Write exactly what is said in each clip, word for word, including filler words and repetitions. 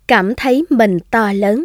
Cảm thấy mình to lớn.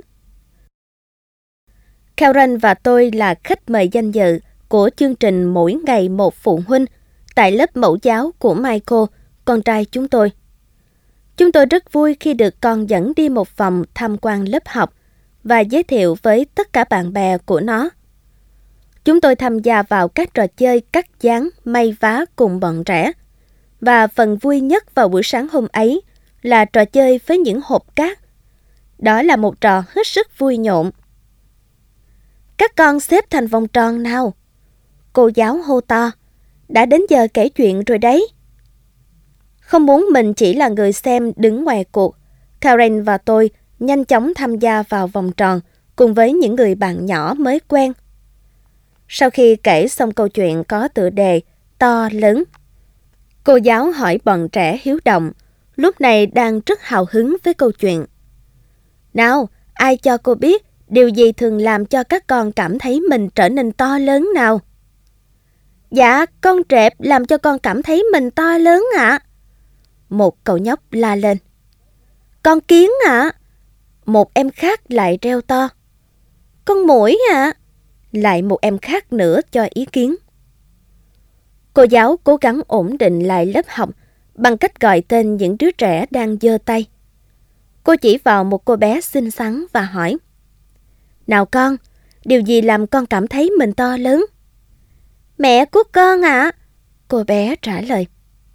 Karen và tôi là khách mời danh dự của chương trình Mỗi Ngày Một Phụ Huynh tại lớp mẫu giáo của Michael, con trai chúng tôi. Chúng tôi rất vui khi được con dẫn đi một vòng tham quan lớp học và giới thiệu với tất cả bạn bè của nó. Chúng tôi tham gia vào các trò chơi cắt dán, may vá cùng bọn trẻ. Và phần vui nhất vào buổi sáng hôm ấy là trò chơi với những hộp cát. Đó là một trò hết sức vui nhộn. Các con xếp thành vòng tròn nào. Cô giáo hô to. Đã đến giờ kể chuyện rồi đấy. Không muốn mình chỉ là người xem đứng ngoài cuộc, Karen và tôi nhanh chóng tham gia vào vòng tròn cùng với những người bạn nhỏ mới quen. Sau khi kể xong câu chuyện có tựa đề to lớn, cô giáo hỏi bọn trẻ hiếu động, lúc này đang rất hào hứng với câu chuyện. Nào, ai cho cô biết điều gì thường làm cho các con cảm thấy mình trở nên to lớn nào? Dạ, con trẹp làm cho con cảm thấy mình to lớn ạ. À. Một cậu nhóc la lên. Con kiến ạ. À. Một em khác lại reo to. Con muỗi ạ. À. Lại một em khác nữa cho ý kiến. Cô giáo cố gắng ổn định lại lớp học bằng cách gọi tên những đứa trẻ đang giơ tay. Cô chỉ vào một cô bé xinh xắn và hỏi. Nào con, điều gì làm con cảm thấy mình to lớn? Mẹ của con ạ. À. Cô bé trả lời.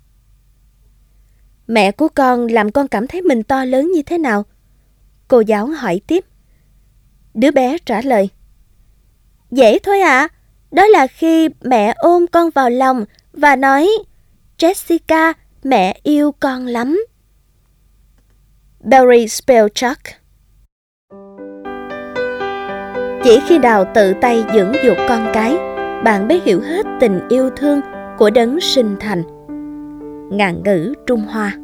Mẹ của con làm con cảm thấy mình to lớn như thế nào? Cô giáo hỏi tiếp. Đứa bé trả lời. Dễ thôi ạ. À. Đó là khi mẹ ôm con vào lòng và nói Jessica, mẹ yêu con lắm. Barry Spellchuck. Chỉ khi nào tự tay dưỡng dục con cái, bạn mới hiểu hết tình yêu thương của đấng sinh thành. Ngạn ngữ Trung Hoa.